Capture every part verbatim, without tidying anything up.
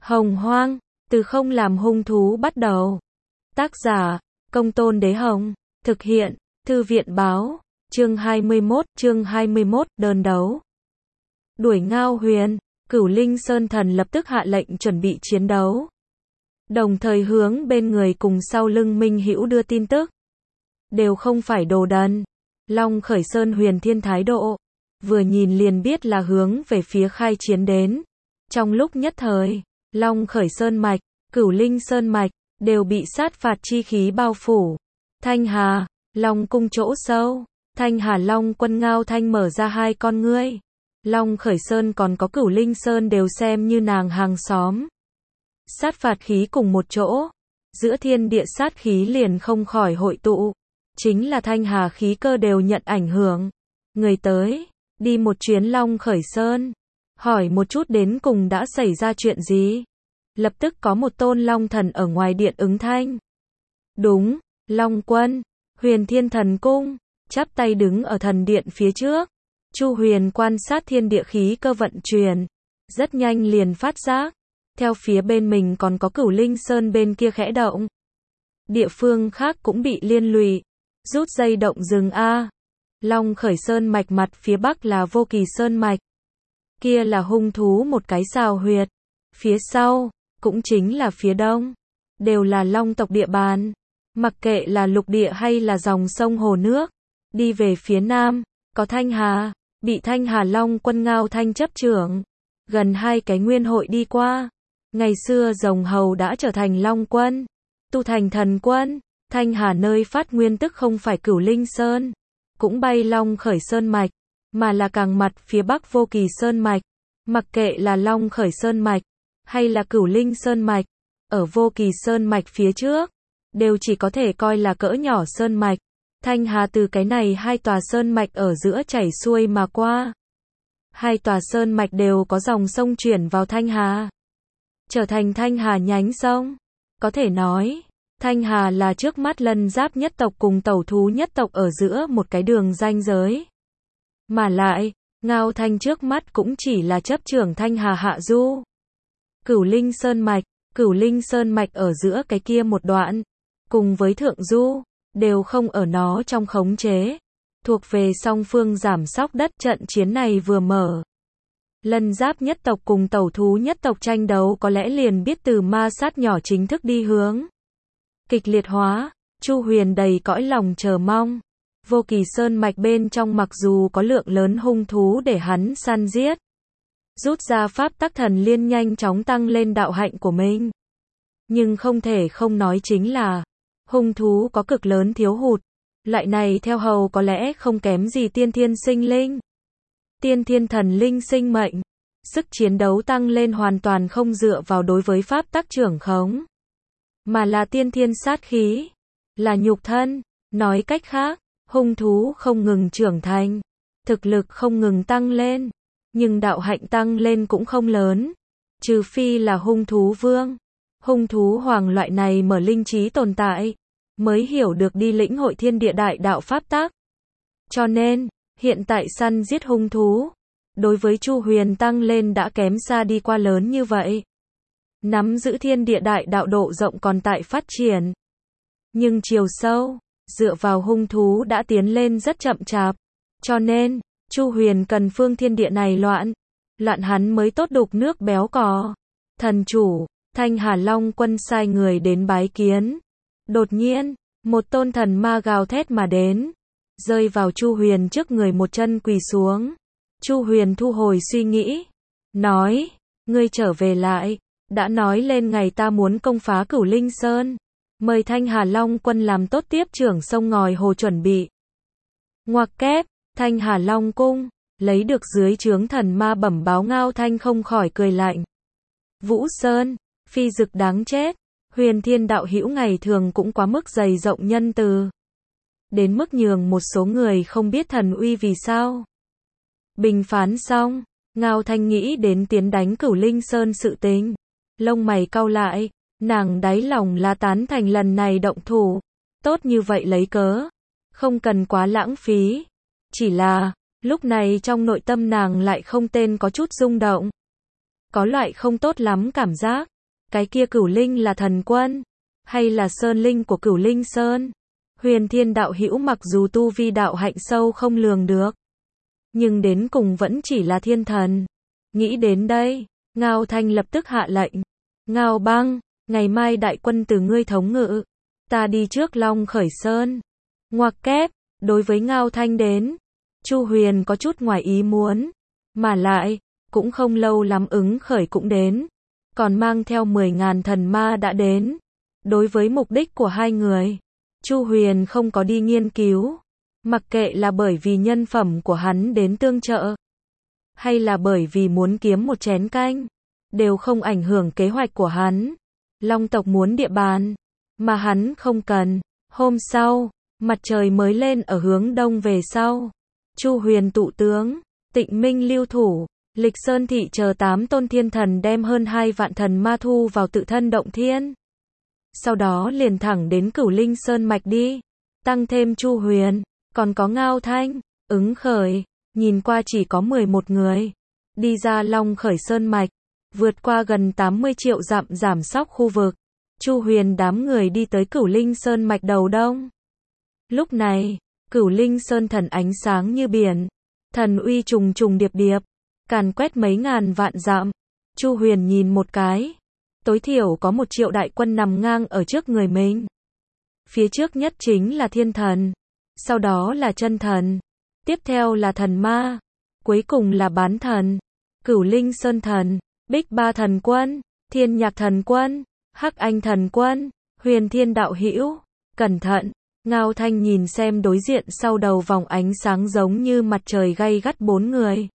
Hồng Hoang, từ không làm hung thú bắt đầu. Tác giả, Công Tôn Đế Hồng. Thực hiện, Thư viện Báo. Chương hai mươi mốt, chương hai mươi mốt, đơn đấu. Đuổi Ngao Huyền, Cửu Linh Sơn Thần lập tức hạ lệnh chuẩn bị chiến đấu. Đồng thời hướng bên người cùng sau lưng Minh Hữu đưa tin tức. Đều không phải đồ đần. Long Khởi Sơn Huyền Thiên thái độ, vừa nhìn liền biết là hướng về phía khai chiến đến. Trong lúc nhất thời, Long Khởi Sơn Mạch, Cửu Linh Sơn Mạch, đều bị sát phạt chi khí bao phủ. Thanh Hà, Long cung chỗ sâu, Thanh Hà Long quân Ngao Thanh mở ra hai con ngươi. Long Khởi Sơn còn có Cửu Linh Sơn đều xem như nàng hàng xóm. Sát phạt khí cùng một chỗ, giữa thiên địa sát khí liền không khỏi hội tụ. Chính là Thanh Hà khí cơ đều nhận ảnh hưởng. Người tới, đi một chuyến Long Khởi Sơn, hỏi một chút đến cùng đã xảy ra chuyện gì. Lập tức có một tôn Long thần ở ngoài điện ứng thanh. Đúng, Long quân, Huyền Thiên Thần Cung, chắp tay đứng ở thần điện phía trước. Chu Huyền quan sát thiên địa khí cơ vận chuyển, rất nhanh liền phát giác. Theo phía bên mình còn có Cửu Linh Sơn bên kia khẽ động. Địa phương khác cũng bị liên lụy. Rút dây động rừng A. Long Khởi Sơn mạch mặt phía bắc là Vô Kỳ Sơn mạch. Kia là hung thú một cái xào huyệt. Phía sau, cũng chính là phía đông. Đều là Long tộc địa bàn. Mặc kệ là lục địa hay là dòng sông hồ nước. Đi về phía nam, có Thanh Hà, bị Thanh Hà Long quân Ngao Thanh chấp trưởng. Gần hai cái nguyên hội đi qua. Ngày xưa rồng hầu đã trở thành Long quân, tu thành thần quân. Thanh Hà nơi phát nguyên tức không phải Cửu Linh Sơn, cũng bay Long Khởi Sơn mạch, mà là càng mặt phía bắc Vô Kỳ Sơn mạch. Mặc kệ là Long Khởi Sơn mạch, hay là Cửu Linh Sơn mạch, ở Vô Kỳ Sơn mạch phía trước, đều chỉ có thể coi là cỡ nhỏ sơn mạch. Thanh Hà từ cái này hai tòa sơn mạch ở giữa chảy xuôi mà qua. Hai tòa sơn mạch đều có dòng sông chuyển vào Thanh Hà, trở thành Thanh Hà nhánh sông. Có thể nói, Thanh Hà là trước mắt Lân Giáp nhất tộc cùng Tẩu Thú nhất tộc ở giữa một cái đường ranh giới. Mà lại, Ngao Thanh trước mắt cũng chỉ là chấp trưởng Thanh Hà hạ du. Cửu Linh Sơn mạch, Cửu Linh Sơn mạch ở giữa cái kia một đoạn, cùng với thượng du, đều không ở nó trong khống chế. Thuộc về song phương giảm sóc đất. Trận chiến này vừa mở, Lân Giáp nhất tộc cùng Tẩu Thú nhất tộc tranh đấu có lẽ liền biết từ ma sát nhỏ chính thức đi hướng kịch liệt hóa. Chu Huyền đầy cõi lòng chờ mong. Vô Kỳ Sơn mạch bên trong mặc dù có lượng lớn hung thú để hắn săn giết, rút ra pháp tắc thần liên nhanh chóng tăng lên đạo hạnh của mình. Nhưng không thể không nói chính là, hung thú có cực lớn thiếu hụt. Loại này theo hầu có lẽ không kém gì tiên thiên sinh linh. Tiên thiên thần linh sinh mệnh. Sức chiến đấu tăng lên hoàn toàn không dựa vào đối với pháp tắc trưởng khống, mà là tiên thiên sát khí, là nhục thân. Nói cách khác, hung thú không ngừng trưởng thành, thực lực không ngừng tăng lên, nhưng đạo hạnh tăng lên cũng không lớn. Trừ phi là hung thú vương, hung thú hoàng loại này mở linh trí tồn tại, mới hiểu được đi lĩnh hội thiên địa đại đạo pháp tắc. Cho nên, hiện tại săn giết hung thú, đối với Chu Huyền tăng lên đã kém xa đi qua lớn như vậy. Nắm giữ thiên địa đại đạo độ rộng còn tại phát triển, nhưng chiều sâu, dựa vào hung thú đã tiến lên rất chậm chạp. Cho nên, Chu Huyền cần phương thiên địa này loạn, loạn hắn mới tốt đục nước béo cò. Thần chủ, Thanh Hà Long quân sai người đến bái kiến. Đột nhiên, một tôn thần ma gào thét mà đến, rơi vào Chu Huyền trước người một chân quỳ xuống. Chu Huyền thu hồi suy nghĩ, nói, ngươi trở về lại, đã nói lên ngày ta muốn công phá Cửu Linh Sơn, mời Thanh Hà Long quân làm tốt tiếp trưởng sông ngòi hồ chuẩn bị. Ngoặc kép, Thanh Hà Long cung, lấy được dưới trướng thần ma bẩm báo Ngao Thanh không khỏi cười lạnh. Vũ Sơn, phi dực đáng chết. Huyền Thiên đạo hữu ngày thường cũng quá mức dày rộng nhân từ, đến mức nhường một số người không biết thần uy vì sao. Bình phán xong, Ngao Thanh nghĩ đến tiến đánh Cửu Linh Sơn sự tình, lông mày cau lại. Nàng đáy lòng là tán thành lần này động thủ, tốt như vậy lấy cớ, không cần quá lãng phí. Chỉ là, lúc này trong nội tâm nàng lại không tên có chút rung động, có loại không tốt lắm cảm giác. cái kia Cửu Linh là thần quân, hay là sơn linh của Cửu Linh Sơn? Huyền Thiên đạo hữu mặc dù tu vi đạo hạnh sâu không lường được, nhưng đến cùng vẫn chỉ là thiên thần. Nghĩ đến đây, Ngao Thanh lập tức hạ lệnh. Ngao Băng, ngày mai đại quân từ ngươi thống ngự, ta đi trước Long Khởi Sơn. Ngoặc kép, đối với Ngao Thanh đến, Chu Huyền có chút ngoài ý muốn, mà lại, cũng không lâu lắm Ứng Khởi cũng đến, còn mang theo mười ngàn thần ma đã đến. Đối với mục đích của hai người, Chu Huyền không có đi nghiên cứu, mặc kệ là bởi vì nhân phẩm của hắn đến tương trợ, hay là bởi vì muốn kiếm một chén canh, đều không ảnh hưởng kế hoạch của hắn. Long tộc muốn địa bàn, mà hắn không cần. Hôm sau, mặt trời mới lên ở hướng đông về sau. Chu Huyền tụ tướng, Tịnh Minh lưu thủ, Lịch Sơn thị chờ tám tôn thiên thần đem hơn hai vạn thần ma thu vào tự thân động thiên. Sau đó liền thẳng đến Cửu Linh Sơn mạch đi. Tăng thêm Chu Huyền, còn có Ngao Thanh, Ứng Khởi, nhìn qua chỉ có mười một người. Đi ra Long Khởi Sơn mạch, vượt qua gần tám mươi triệu dặm giảm sóc khu vực. Chu Huyền đám người đi tới Cửu Linh Sơn mạch đầu đông. Lúc này, Cửu Linh Sơn thần ánh sáng như biển, thần uy trùng trùng điệp điệp, càn quét mấy ngàn vạn dặm. Chu Huyền nhìn một cái, tối thiểu có một triệu đại quân nằm ngang ở trước người mình. Phía trước nhất chính là thiên thần, sau đó là chân thần, tiếp theo là thần ma, cuối cùng là bán thần. Cửu Linh Sơn thần, Bích Ba thần quân, Thiên Nhạc thần quân, Hắc Anh thần quân, Huyền Thiên đạo hữu, cẩn thận. Ngao Thanh nhìn xem đối diện sau đầu vòng ánh sáng giống như mặt trời gay gắt bốn người.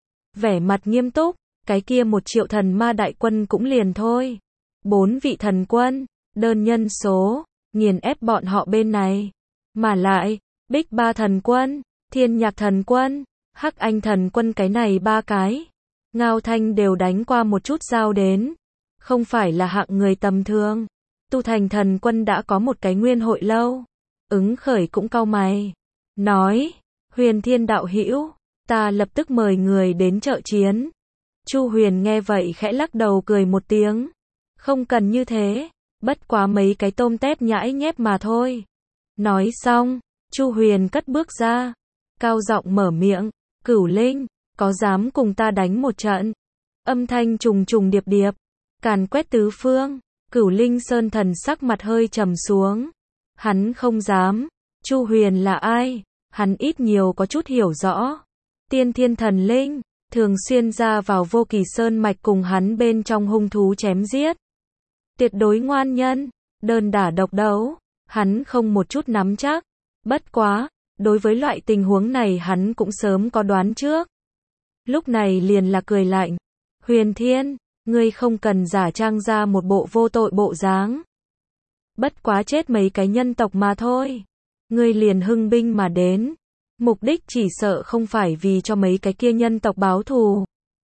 Vẻ mặt nghiêm túc, cái kia một triệu thần ma đại quân cũng liền thôi. Bốn vị thần quân, đơn nhân số, nghiền ép bọn họ bên này. Mà lại, Bích Ba thần quân, Thiên Nhạc thần quân, Hắc Anh thần quân cái này ba cái. Ngao Thanh đều đánh qua một chút giao đến. Không phải là hạng người tầm thường. Tu thành thần quân đã có một cái nguyên hội lâu. Ứng Khởi cũng cau mày, nói, Huyền Thiên đạo hữu, ta lập tức mời người đến trợ chiến. Chu Huyền nghe vậy khẽ lắc đầu cười một tiếng, không cần như thế, bất quá mấy cái tôm tép nhãi nhép mà thôi. Nói xong, Chu Huyền cất bước ra, cao giọng mở miệng, Cửu Linh, có dám cùng ta đánh một trận? Âm thanh trùng trùng điệp điệp, càn quét tứ phương. Cửu Linh Sơn thần sắc mặt hơi trầm xuống. Hắn không dám. Chu Huyền là ai? Hắn ít nhiều có chút hiểu rõ. Tiên thiên thần linh, thường xuyên ra vào Vô Kỳ Sơn mạch cùng hắn bên trong hung thú chém giết. Tuyệt đối ngoan nhân, đơn đả độc đấu, hắn không một chút nắm chắc. Bất quá, đối với loại tình huống này hắn cũng sớm có đoán trước. Lúc này liền là cười lạnh. Huyền Thiên, ngươi không cần giả trang ra một bộ vô tội bộ dáng. Bất quá chết mấy cái nhân tộc mà thôi. Ngươi liền hưng binh mà đến. Mục đích chỉ sợ không phải vì cho mấy cái kia nhân tộc báo thù.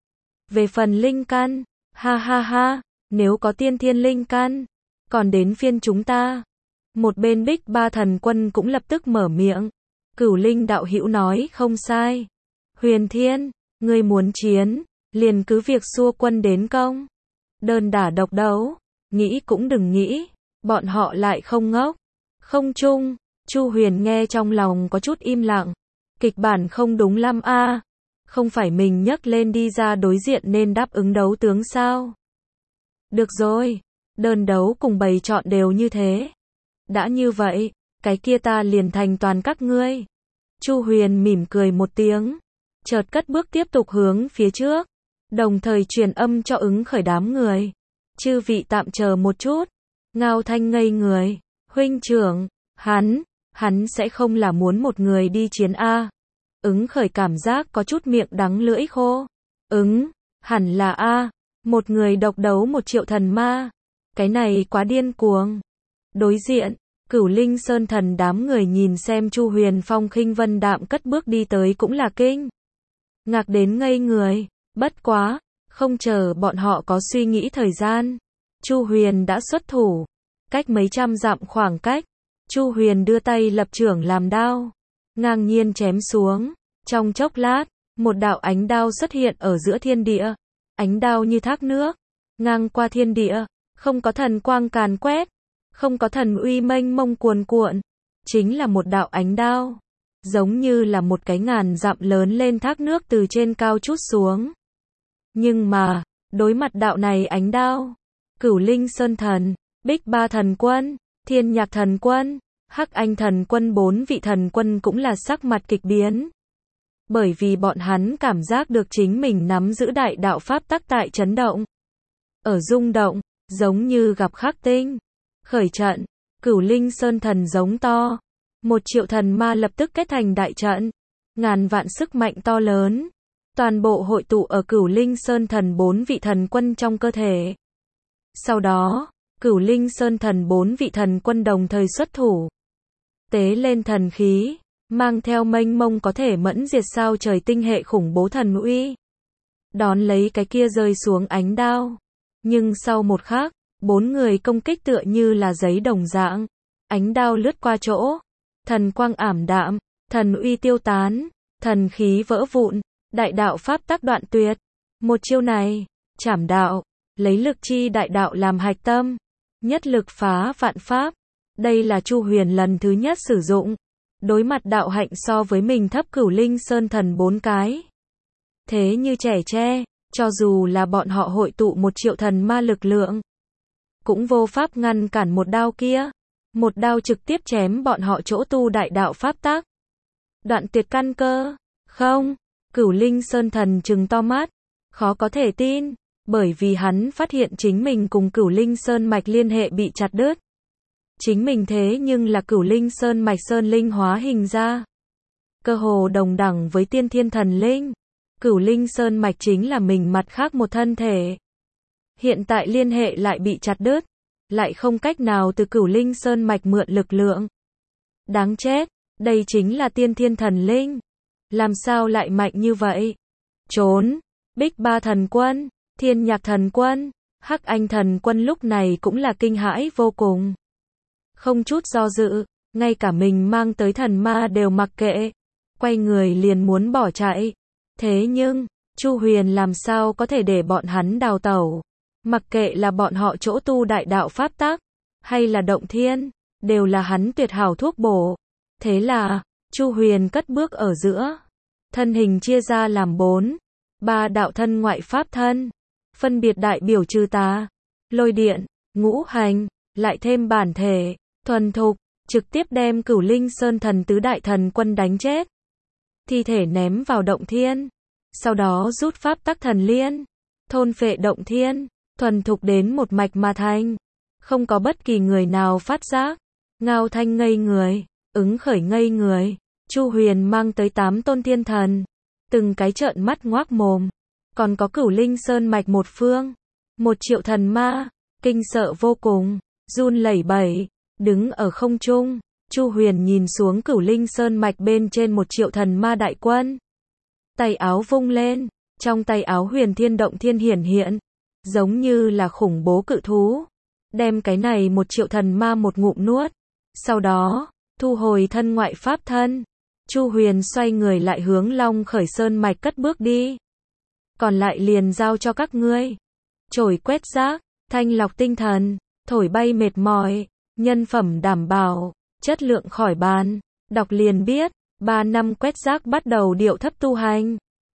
Về phần linh căn, ha ha ha, nếu có tiên thiên linh căn, còn đến phiên chúng ta. Một bên Bích Ba thần quân cũng lập tức mở miệng. Cửu Linh đạo hữu nói không sai. Huyền Thiên, ngươi muốn chiến, liền cứ việc xua quân đến công. Đơn đả độc đấu, nghĩ cũng đừng nghĩ. Bọn họ lại không ngốc. Không chung, Chu Huyền nghe trong lòng có chút im lặng. Kịch bản không đúng lắm a. À. Không phải mình nhấc lên đi ra đối diện nên đáp ứng đấu tướng sao? Được rồi, đơn đấu cùng bầy chọn đều như thế. Đã như vậy, cái kia ta liền thành toàn các ngươi. Chu Huyền mỉm cười một tiếng, chợt cất bước tiếp tục hướng phía trước, đồng thời truyền âm cho Ứng Khởi đám người. Chư vị tạm chờ một chút. Ngao Thanh ngây người, huynh trưởng, hắn, hắn sẽ không là muốn một người đi chiến a? Ứng Khởi cảm giác có chút miệng đắng lưỡi khô. Ứng, hẳn là a, một người độc đấu một triệu thần ma. Cái này quá điên cuồng. Đối diện, Cửu Linh Sơn thần đám người nhìn xem Chu Huyền phong khinh vân đạm cất bước đi tới cũng là kinh ngạc đến ngây người. Bất quá, không chờ bọn họ có suy nghĩ thời gian, Chu Huyền đã xuất thủ. Cách mấy trăm dặm khoảng cách, Chu Huyền đưa tay lập trưởng làm đao, ngang nhiên chém xuống. Trong chốc lát, một đạo ánh đao xuất hiện ở giữa thiên địa. Ánh đao như thác nước, ngang qua thiên địa, không có thần quang càn quét, không có thần uy mênh mông cuồn cuộn, chính là một đạo ánh đao, giống như là một cái ngàn dặm lớn lên thác nước từ trên cao trút xuống. Nhưng mà, đối mặt đạo này ánh đao, Cửu Linh Sơn Thần, Bích Ba Thần Quân, Thiên Nhạc Thần Quân, Hắc Anh Thần Quân bốn vị thần quân cũng là sắc mặt kịch biến. Bởi vì bọn hắn cảm giác được chính mình nắm giữ đại đạo pháp tắc tại chấn động. Ở rung động, giống như gặp khắc tinh. Khởi trận, Cửu Linh Sơn Thần giống to. Một triệu thần ma lập tức kết thành đại trận. Ngàn vạn sức mạnh to lớn. Toàn bộ hội tụ ở Cửu Linh Sơn Thần bốn vị thần quân trong cơ thể. Sau đó, Cửu Linh Sơn Thần bốn vị thần quân đồng thời xuất thủ. Tế lên thần khí, mang theo mênh mông có thể mẫn diệt sao trời tinh hệ khủng bố thần uy. Đón lấy cái kia rơi xuống ánh đao. Nhưng sau một khắc, bốn người công kích tựa như là giấy đồng dạng. Ánh đao lướt qua chỗ. Thần quang ảm đạm, thần uy tiêu tán, thần khí vỡ vụn, đại đạo pháp tắc đoạn tuyệt. Một chiêu này, trảm đạo, lấy lực chi đại đạo làm hạch tâm. Nhất lực phá vạn pháp. Đây là Chu Huyền lần thứ nhất sử dụng. Đối mặt đạo hạnh so với mình thấp Cửu Linh Sơn Thần bốn cái. Thế như trẻ tre, cho dù là bọn họ hội tụ một triệu thần ma lực lượng, cũng vô pháp ngăn cản một đao kia. Một đao trực tiếp chém bọn họ chỗ tu đại đạo pháp tắc. Đoạn tuyệt căn cơ. Không, Cửu Linh Sơn Thần trừng to mắt, khó có thể tin, bởi vì hắn phát hiện chính mình cùng Cửu Linh Sơn mạch liên hệ bị chặt đứt. Chính mình thế nhưng là Cửu Linh Sơn mạch sơn linh hóa hình ra. Cơ hồ đồng đẳng với tiên thiên thần linh. Cửu Linh Sơn mạch chính là mình mặt khác một thân thể. Hiện tại liên hệ lại bị chặt đứt, lại không cách nào từ Cửu Linh Sơn mạch mượn lực lượng. Đáng chết, đây chính là tiên thiên thần linh. Làm sao lại mạnh như vậy? Trốn, Bích Ba Thần Quân, Thiên Nhạc Thần Quân, Hắc Anh Thần Quân lúc này cũng là kinh hãi vô cùng. Không chút do dự, ngay cả mình mang tới thần ma đều mặc kệ, quay người liền muốn bỏ chạy. Thế nhưng, Chu Huyền làm sao có thể để bọn hắn đào tẩu? Mặc kệ là bọn họ chỗ tu đại đạo pháp tắc, hay là động thiên, đều là hắn tuyệt hảo thuốc bổ. Thế là, Chu Huyền cất bước ở giữa, thân hình chia ra làm bốn, ba đạo thân ngoại pháp thân, phân biệt đại biểu trừ tà, lôi điện, ngũ hành, lại thêm bản thể, thuần thục, trực tiếp đem Cửu Linh Sơn Thần tứ đại thần quân đánh chết. Thi thể ném vào động thiên, sau đó rút pháp tắc thần liên, thôn phệ động thiên, thuần thục đến một mạch mà thành. Không có bất kỳ người nào phát giác. Ngao Thanh ngây người, ứng khởi ngây người, Chu Huyền mang tới tám tôn thiên thần, từng cái trợn mắt ngoác mồm. Còn có Cửu Linh Sơn mạch một phương, một triệu thần ma, kinh sợ vô cùng, run lẩy bẩy, đứng ở không trung. Chu Huyền nhìn xuống Cửu Linh Sơn mạch bên trên một triệu thần ma đại quân. Tay áo vung lên, trong tay áo Huyền Thiên Động Thiên hiển hiện, giống như là khủng bố cự thú, đem cái này một triệu thần ma một ngụm nuốt. Sau đó, thu hồi thân ngoại pháp thân, Chu Huyền xoay người lại hướng Long Khởi Sơn mạch cất bước đi. Còn lại liền giao cho các ngươi. Chổi quét rác, thanh lọc tinh thần, thổi bay mệt mỏi, nhân phẩm đảm bảo, chất lượng khỏi bàn. Đọc liền biết, ba năm quét rác bắt đầu điệu thấp tu hành.